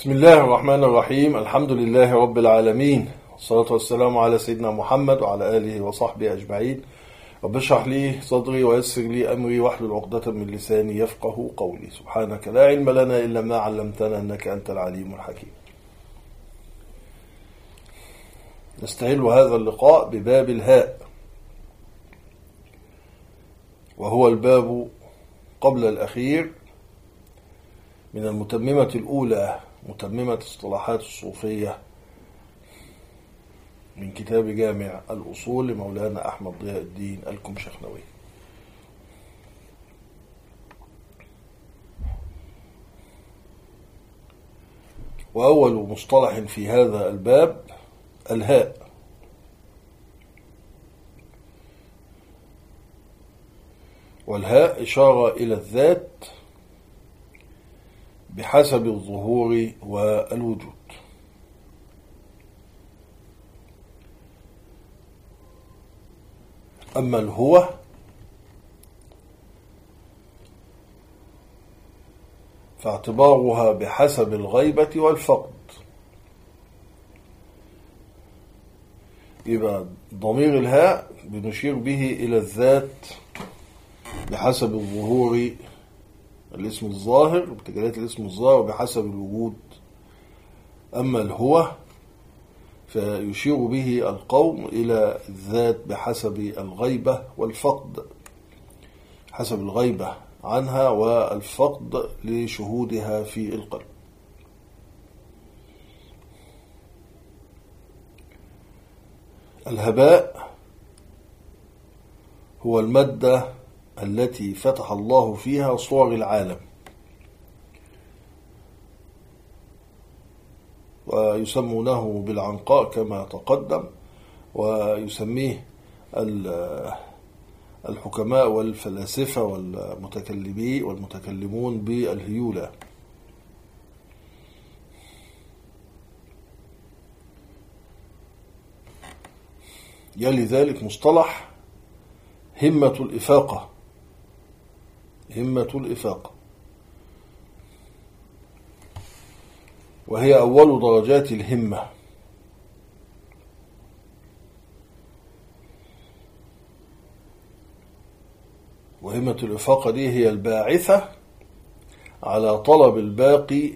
بسم الله الرحمن الرحيم. الحمد لله رب العالمين، والصلاة والسلام على سيدنا محمد وعلى آله وصحبه أجمعين. رب اشرح لي صدري ويسر لي أمري واحلل عقدة من لساني يفقه قولي. سبحانك لا علم لنا إلا ما علمتنا إنك أنت العليم الحكيم. نستهل هذا اللقاء بباب الهاء، وهو الباب قبل الأخير من المتممة الأولى، متممة اصطلاحات الصوفية، من كتاب جامع الأصول لمولانا أحمد ضياء الدين الكمشخنوي. وأول مصطلح في هذا الباب الهاء، والهاء إشارة إلى الذات بحسب الظهور والوجود. أما الهو فاعتبارها بحسب الغيبة والفقد، يبقى ضمير الهاء بنشير به إلى الذات بحسب الظهور، الاسم الظاهر بتجليات الاسم الظاهر بحسب الوجود. أما الهو فيشير به القوم إلى الذات بحسب الغيبة والفقد، حسب الغيبة عنها والفقد لشهودها في القلب. الهباء هو المادة التي فتح الله فيها صور العالم، ويسمونه بالعنقاء كما تقدم، ويسميه الحكماء والفلاسفة والمتكلمون بالهيولة. يلي ذلك مصطلح همة الإفاقة، همة الإفاقة، وهي أول درجات الهمة. وهمة الإفاقة دي هي الباعثة على طلب الباقي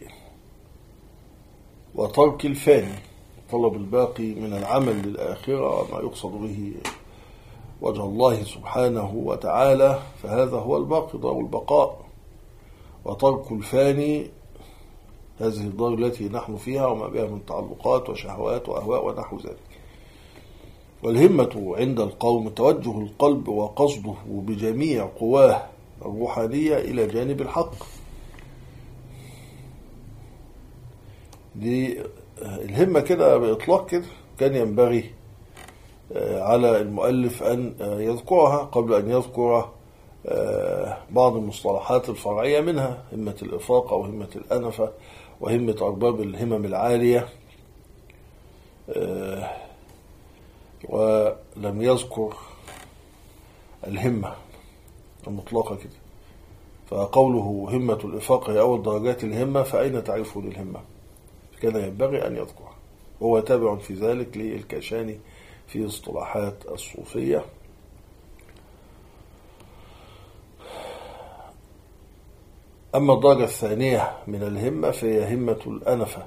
وترك الفاني، طلب الباقي من العمل للآخرة ما يقصد به وجه الله سبحانه وتعالى، فهذا هو الباقي، دار البقاء، وترك الفاني هذه الدار التي نحن فيها وما بها من تعلقات وشهوات وأهواء ونحو ذلك. والهمة عند القوم توجه القلب وقصده بجميع قواه الروحانية إلى جانب الحق. دي الهمة كده بإطلاق كده كان ينبغي على المؤلف أن يذكرها قبل أن يذكر بعض المصطلحات الفرعية منها همة الإفاقة وهمة الأنفة وهمة أرباب الهمم العالية، ولم يذكر الهمة المطلقة كده. فقوله همة الإفاقة هي أول درجات الهمة، فأين تعرفه للهمة؟ كان ينبغي أن يذكرها، وهو تابع في ذلك للكاشاني في اصطلاحات الصوفية. أما الدرجة الثانية من الهمة فهي همة الأنفة.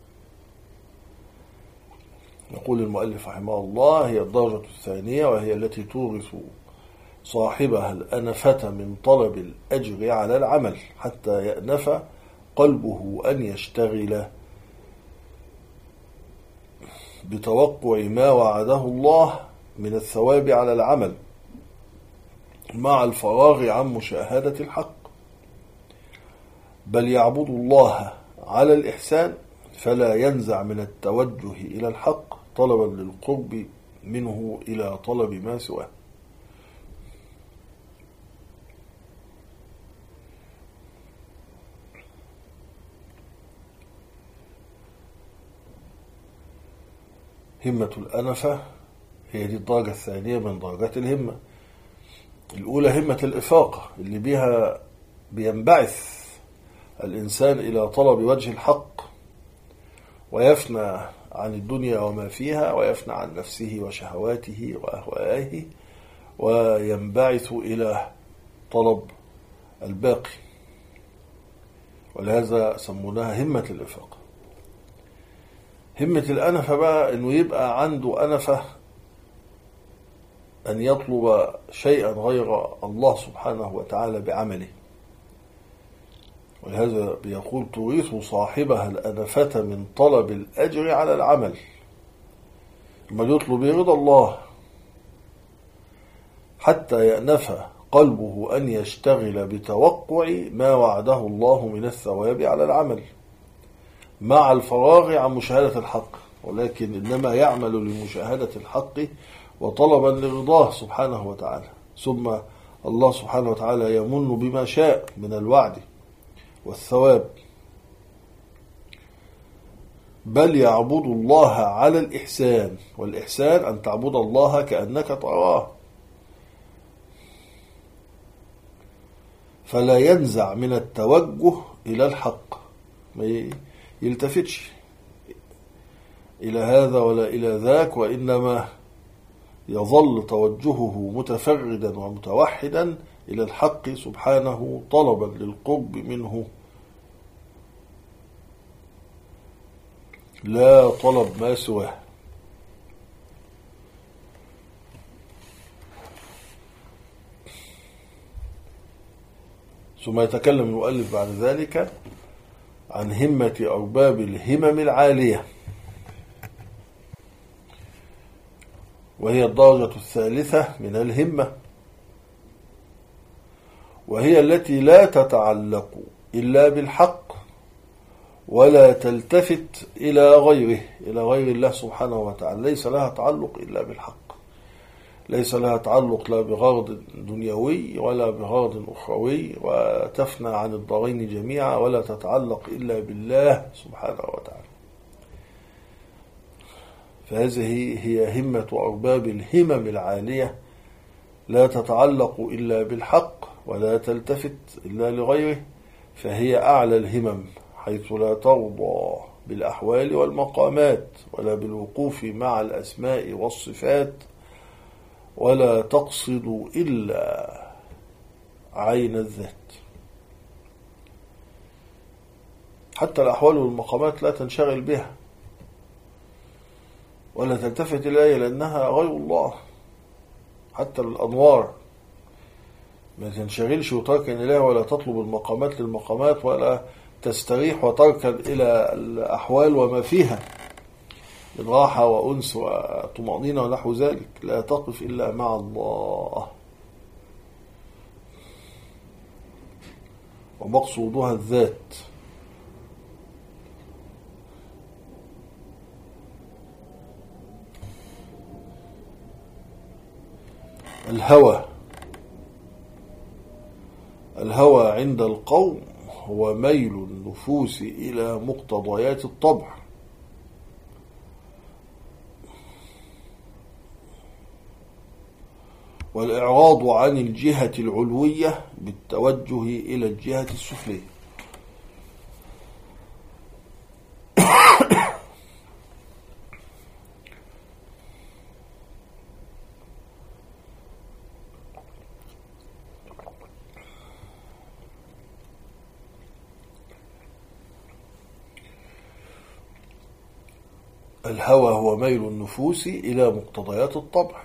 يقول المؤلف رحمه الله هي الدرجة الثانية، وهي التي تورث صاحبها الأنفة من طلب الأجر على العمل حتى يأنف قلبه أن يشتغل بتوقع ما وعده الله من الثواب على العمل مع الفراغ عن مشاهدة الحق، بل يعبد الله على الإحسان فلا ينزع من التوجه إلى الحق طلبا للقرب منه إلى طلب ما سواه. همة الأنفة هي دي الدرجة الثانية من درجات الهمة. الأولى همة الإفاقة اللي بها بينبعث الإنسان إلى طلب وجه الحق ويفنى عن الدنيا وما فيها، ويفنى عن نفسه وشهواته وأهوائه، وينبعث إلى طلب الباقي. ولهذا سموناها همة الإفاقة. همة الأنفة بقى إنه يبقى عنده أنفة أن يطلب شيئا غير الله سبحانه وتعالى بعمله. ولهذا بيقول تورث صاحبها الأنفة من طلب الأجر على العمل، ما يطلب رضا الله حتى يأنف قلبه أن يشتغل بتوقع ما وعده الله من الثواب على العمل مع الفراغ عن مشاهدة الحق، ولكن إنما يعمل لمشاهدة الحق وطلبا لرضاه سبحانه وتعالى. ثم الله سبحانه وتعالى يمن بما شاء من الوعد والثواب، بل يعبد الله على الإحسان، والإحسان أن تعبد الله كأنك تراه، فلا ينزع من التوجه إلى الحق، ما يلتفتش إلى هذا ولا إلى ذاك، وإنما يظل توجهه متفردا ومتوحدا إلى الحق سبحانه طلبا للقرب منه لا طلب ما سواه. ثم يتكلم المؤلف بعد ذلك عن همة أرباب الهمم العالية، وهي الدرجة الثالثة من الهمة، وهي التي لا تتعلق إلا بالحق ولا تلتفت إلى غيره، إلى غير الله سبحانه وتعالى. ليس لها تعلق إلا بالحق، ليس لها تعلق لا بغرض دنيوي ولا بغرض أخروي، وتفنى عن الدارين جميعا، ولا تتعلق إلا بالله سبحانه وتعالى. فهذه هي همة أرباب الهمم العالية، لا تتعلق إلا بالحق ولا تلتفت إلا لغيره، فهي أعلى الهمم، حيث لا ترضى بالأحوال والمقامات ولا بالوقوف مع الأسماء والصفات، ولا تقصد إلا عين الذات. حتى الأحوال والمقامات لا تنشغل بها ولا تلتفت إليها لأنها غير الله. حتى الأنوار ما تنشغلش وتركن إليها، ولا تطلب المقامات للمقامات، ولا تستريح وتركن إلى الأحوال وما فيها من راحة وأنس وطمأنينة ونحو ذلك. لا تقف إلا مع الله، ومقصودها الذات. الهوى عند القوم هو ميل النفوس إلى مقتضيات الطبع، والإعراض عن الجهة العلوية بالتوجه إلى الجهة السفلية. الهوى هو ميل النفوس إلى مقتضيات الطبع،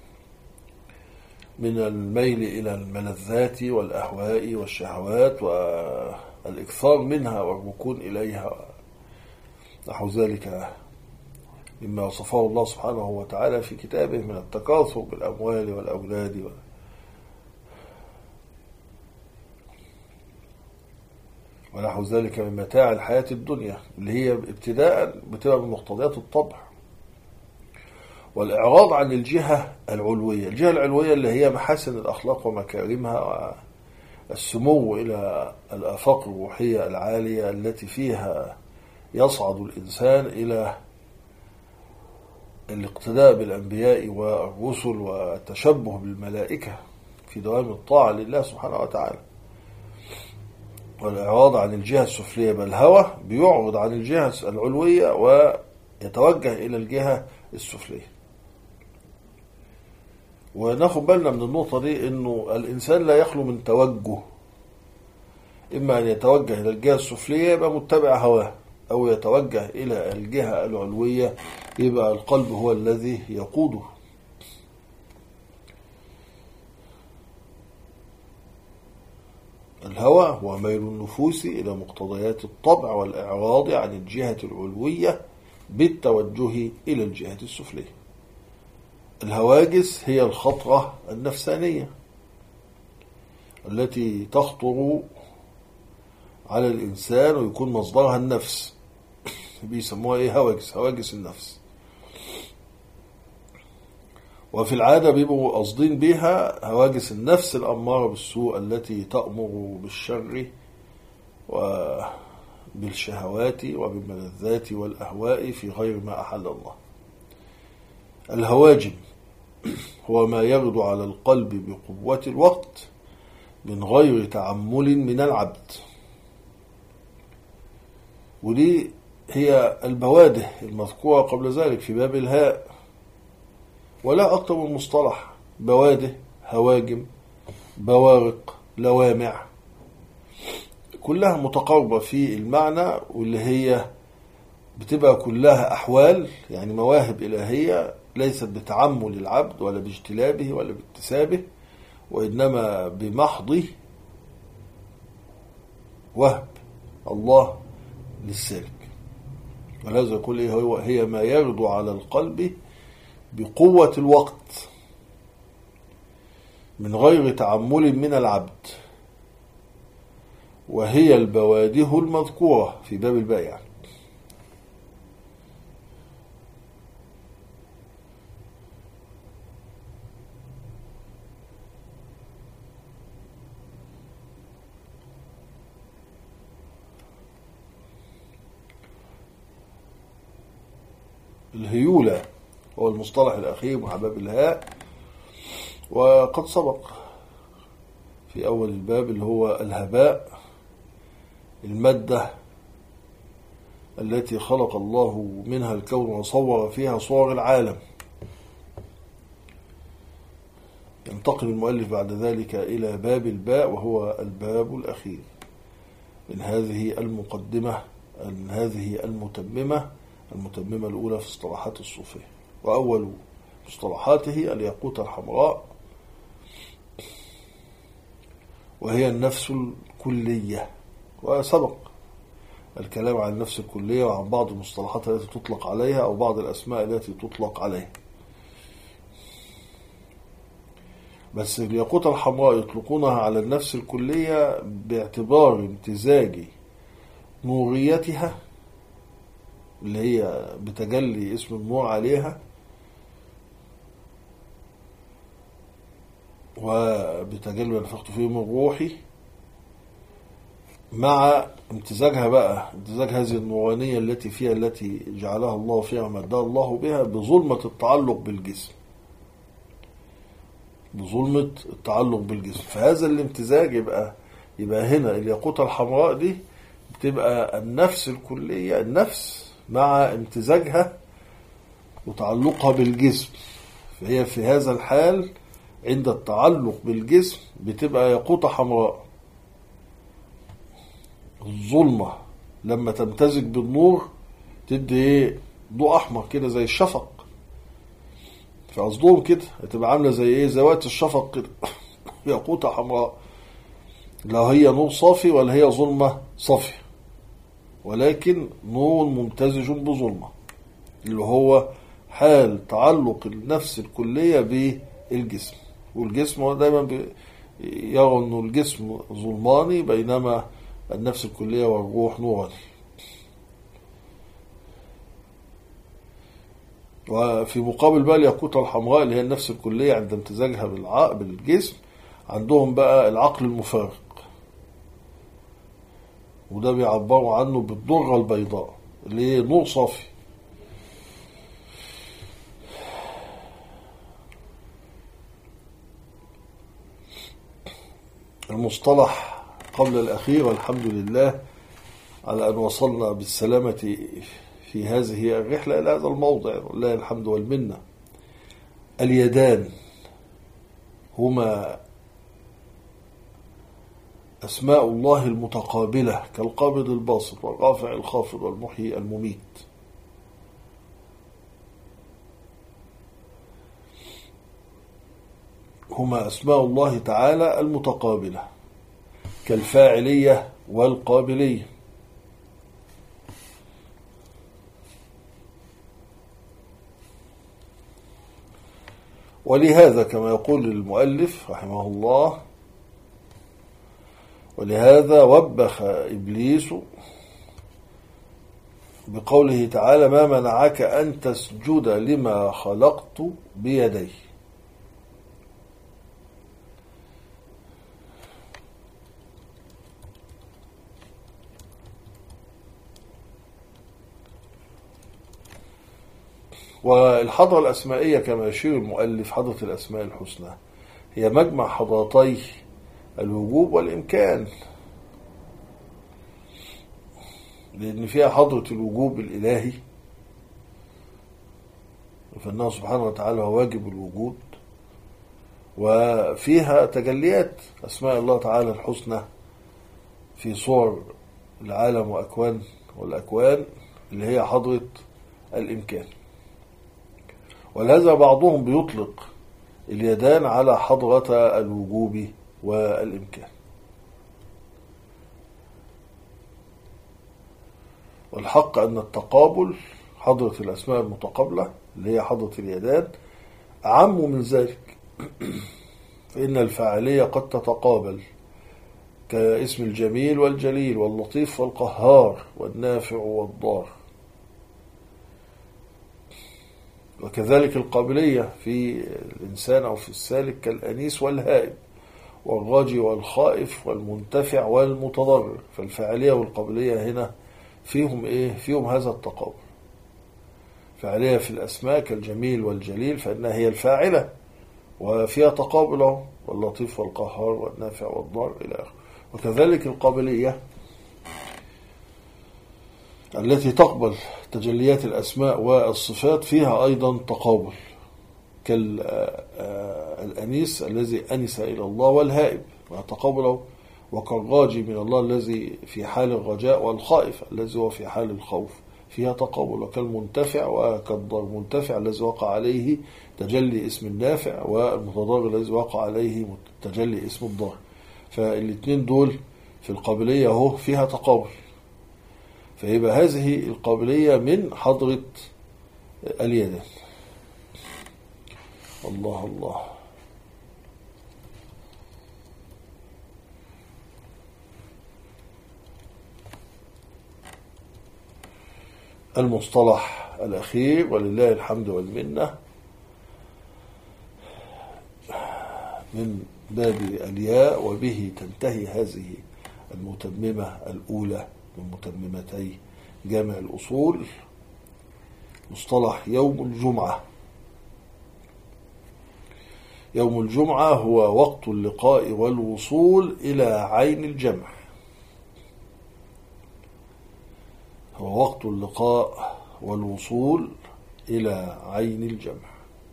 من الميل إلى الملذات والأهواء والشهوات والإكثار منها والركون إليها، نحو ذلك مما وصفه الله سبحانه وتعالى في كتابه من التكاثر بالأموال والأولاد ونحو ذلك من متاع الحياة الدنيا، اللي هي ابتداء بتبقى من مقتضيات الطبع. والإعراض عن الجهة العلوية، الجهة العلوية اللي هي محاسن الأخلاق ومكارمها، والسمو إلى الآفاق الروحية العالية التي فيها يصعد الإنسان إلى الاقتداء بالأنبياء والرسل والتشبه بالملائكة في دوام الطاعة لله سبحانه وتعالى. والإعراض عن الجهة السفلية، بل الهوى بيعرض عن الجهة العلوية ويتوجه إلى الجهة السفلية. وناخد بالنا من النقطة دي، إنه الإنسان لا يخلو من توجه، إما أن يتوجه إلى الجهة السفلية يبقى متبع هواه، أو يتوجه إلى الجهة العلوية يبقى القلب هو الذي يقوده. الهوى هو ميل النفوس إلى مقتضيات الطبع والإعراض عن الجهة العلوية بالتوجه إلى الجهة السفلية. الهواجس هي الخطرة النفسانية التي تخطر على الإنسان ويكون مصدرها النفس، بيسموها إيه؟ هواجس النفس. وفي العادة بيبقوا قاصدين بها هواجس النفس الأمارة بالسوء التي تأمر بالشر وبالشهوات وبالملذات والأهواء في غير ما أحل الله. الهواجم هو ما يغدو على القلب بقوة الوقت من غير تعمل من العبد، ودي هي البواده المذكورة قبل ذلك في باب الهاء، ولا أكثر من مصطلح: بواده، هواجم، بوارق، لوامع، كلها متقاربة في المعنى، واللي هي بتبقى كلها أحوال، يعني مواهب إلهية ليست بتعمل العبد ولا باجتلابه ولا باكتسابه، وإنما بمحض وهب الله للسالك. ولهذا يقول هي ما يغدو على القلب بقوة الوقت من غير تعمل من العبد، وهي البواده المذكورة في باب البيع. الهيولة هو المصطلح الأخير مع باب الهاء، وقد سبق في أول الباب اللي هو الهباء، المادة التي خلق الله منها الكون وصور فيها صور العالم. ينتقل المؤلف بعد ذلك إلى باب الباء، وهو الباب الأخير من هذه المقدمة، من هذه المتممة الأولى في اصطلاحات الصوفية. وأول مصطلحاته الياقوتة الحمراء، وهي النفس الكلية. وسبق الكلام عن النفس الكلية وعن بعض المصطلحات التي تطلق عليها أو بعض الأسماء التي تطلق عليها. بس الياقوتة الحمراء يطلقونها على النفس الكلية باعتبار امتزاج نوريتها اللي هي بتجلي اسم النور عليها، وبتجلي ما نفخت فيه من روحي، مع امتزاجها بقى، امتزاج هذه النورانية التي فيها، التي جعلها الله فيها ومدها الله بها، بظلمة التعلق بالجسم، بظلمة التعلق بالجسم. فهذا الامتزاج يبقى هنا الياقوتة الحمراء دي بتبقى النفس الكلية، النفس مع امتزاجها وتعلقها بالجسم. فهي في هذا الحال عند التعلق بالجسم بتبقى ياقوتة حمراء. الظلمة لما تمتزج بالنور تدي ضوء أحمر كده زي الشفق، فقصدهم كده هتبقى عاملة زي ذوات الشفق كده ياقوتة حمراء، لا هي نور صافي ولا هي ظلمة صافية، ولكن نور ممتزج بظلمة، اللي هو حال تعلق النفس الكلية بالجسم. والجسم دايما يرى أن الجسم ظلماني بينما النفس الكلية والروح نوراني. وفي مقابل بقى الياقوتة الحمراء اللي هي النفس الكلية عند امتزاجها بالجسم، عندهم بقى العقل المفارق، وده بيعبروا عنه بالضرة البيضاء اللي هي نور صافي. المصطلح قبل الأخير، والحمد لله على أن وصلنا بالسلامة في هذه الرحلة إلى هذا الموضع، والله الحمد والمنة. اليدان هما أسماء الله المتقابلة كالقابض الباسط والرافع الخافض والمحيي المميت. هما أسماء الله تعالى المتقابلة كالفاعلية والقابلية. ولهذا كما يقول المؤلف رحمه الله: ولهذا وبخ إبليس بقوله تعالى: ما منعك أن تسجد لما خلقت بيدي. والحضرة الأسمائية كما يشير المؤلف حضرة الأسماء الحسنى هي مجمع حضرتي الوجوب والإمكان، لأن فيها حضرة الوجوب الإلهي، فإنه سبحانه وتعالى هو واجب الوجود، وفيها تجليات أسماء الله تعالى الحسنى في صور العالم وأكوان والأكوان اللي هي حضرة الإمكان. ولهذا بعضهم بيطلق اليدان على حضرة الوجوب والإمكان. والحق أن التقابل حضرة الأسماء المتقابلة اللي هي حضرة اليدان أعم من ذلك، فإن الفاعلية قد تتقابل كاسم الجميل والجليل واللطيف والقهار والنافع والضار، وكذلك القابلية في الإنسان أو في السالك كالأنيس والهائب والراجي والخائف والمنتفع والمتضرر. فالفاعلية والقابلية هنا فيهم هذا التقابل. فاعلية في الأسماء كالجميل والجليل فإنها هي الفاعلة وفيها تقابل، واللطيف والقهار والنافع والضار إلى آخره. وكذلك القابلية التي تقبل تجليات الأسماء والصفات فيها أيضا تقابل، كالأنيس الذي أنس إلى الله والهائب وتقابله، وكالراجي من الله الذي في حال الرجاء والخائف الذي هو في حال الخوف فيها تقابل، وكالمنتفع وكالضار المنتفع الذي وقع عليه تجلي اسم النافع، والمتضرر الذي وقع عليه تجلي اسم الضار. فالاثنين دول في القابلية هو فيها تقابل، فيبقى هذه القابلية من حضرة اليدين. الله الله. المصطلح الأخير ولله الحمد والمنة من باب الياء، وبه تنتهي هذه المتممة الأولى من متممتي جامع الأصول. مصطلح يوم الجمعة. يوم الجمعة هو وقت اللقاء والوصول إلى عين الجمع، هو وقت اللقاء والوصول إلى عين الجمع.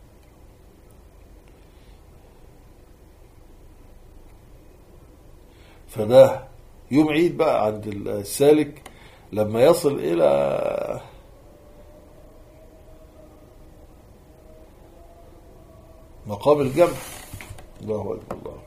فده يوم عيد بقى عند السالك لما يصل إلى مقام الجمع. الله أكبر الله.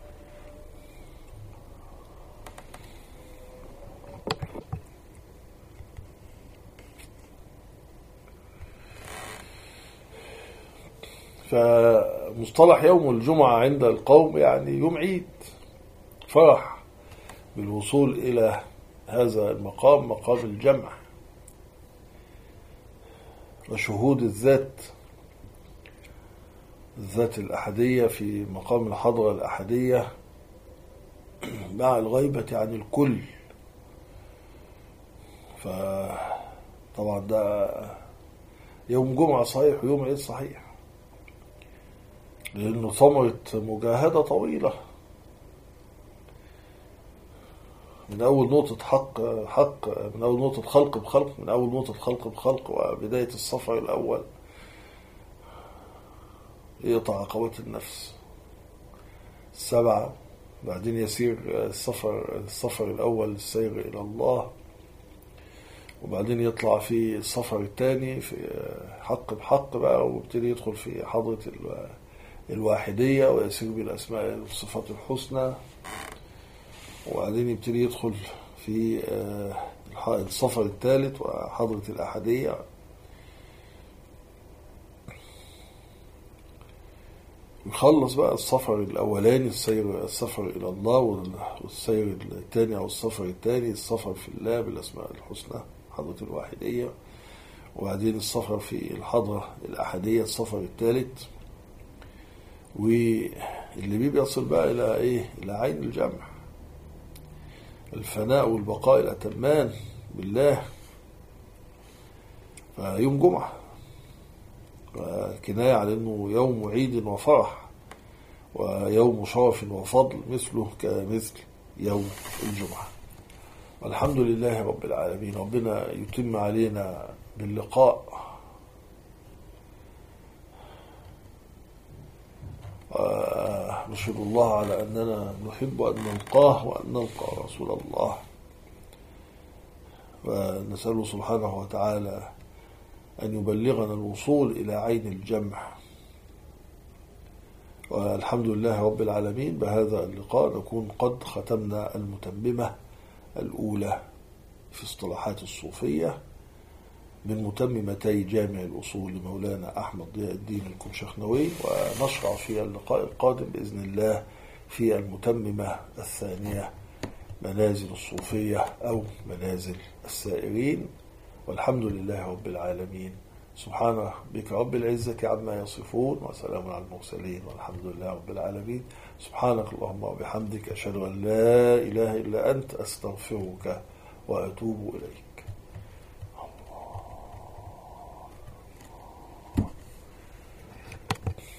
فمصطلح يوم الجمعة عند القوم يعني يوم عيد، فرح بالوصول إلى هذا المقام، مقام الجمع وشهود الذات الأحدية في مقام الحضرة الأحدية مع الغيبة عن الكل. فطبعا ده يوم جمعة صحيح ويوم عيد صحيح، لأنه ثمرة مجاهدة طويلة من أول نقطة حق، من أول نقطة خلق بخلق، من أول نقطة خلق بخلق وبداية السفر الأول يقطع عقبات النفس 7. بعدين يسير السفر الأول السير إلى الله، وبعدين يطلع في السفر الثاني في حق بحق بقى، ويبتدي يدخل في حضرة الواحدية ويسير بالأسماء والصفات الحسنى، وبعدين يبتدي يدخل في السفر الثالث وحضرة الأحدية، يخلص بقى السفر الأولاني السفر إلى الله، والسير الثاني أو السفر الثاني السفر في الله بالأسماء الحسنى حضرة الواحدية، وبعدين السفر في الحضرة الأحدية السفر الثالث، واللي بيصل بقى إلى إيه؟ إلى عين الجمع، الفناء والبقاء الأتمان بالله. فيوم جمعة كناية على أنه يوم عيد وفرح ويوم شرف وفضل مثله كمثل يوم الجمعة. والحمد لله رب العالمين. ربنا يتم علينا باللقاء، نشهد الله على أننا نحب أن نلقاه وأن نلقى رسول الله، ونسأله سبحانه وتعالى أن يبلغنا الوصول إلى عين الجمع. والحمد لله رب العالمين. بهذا اللقاء نكون قد ختمنا المتممة الأولى في اصطلاحات الصوفية من متممتي جامع الأصول لمولانا أحمد ضياء الدين الكمشخنوي، ونشرع في اللقاء القادم بإذن الله في المتممة الثانية منازل الصوفية أو منازل السائرين. والحمد لله رب العالمين. سبحان ربك رب العزة عما يصفون، وسلام على المرسلين، والحمد لله رب العالمين. سبحانك اللهم وبحمدك، أشهد أن لا إله إلا أنت، أستغفرك وأتوب إليك.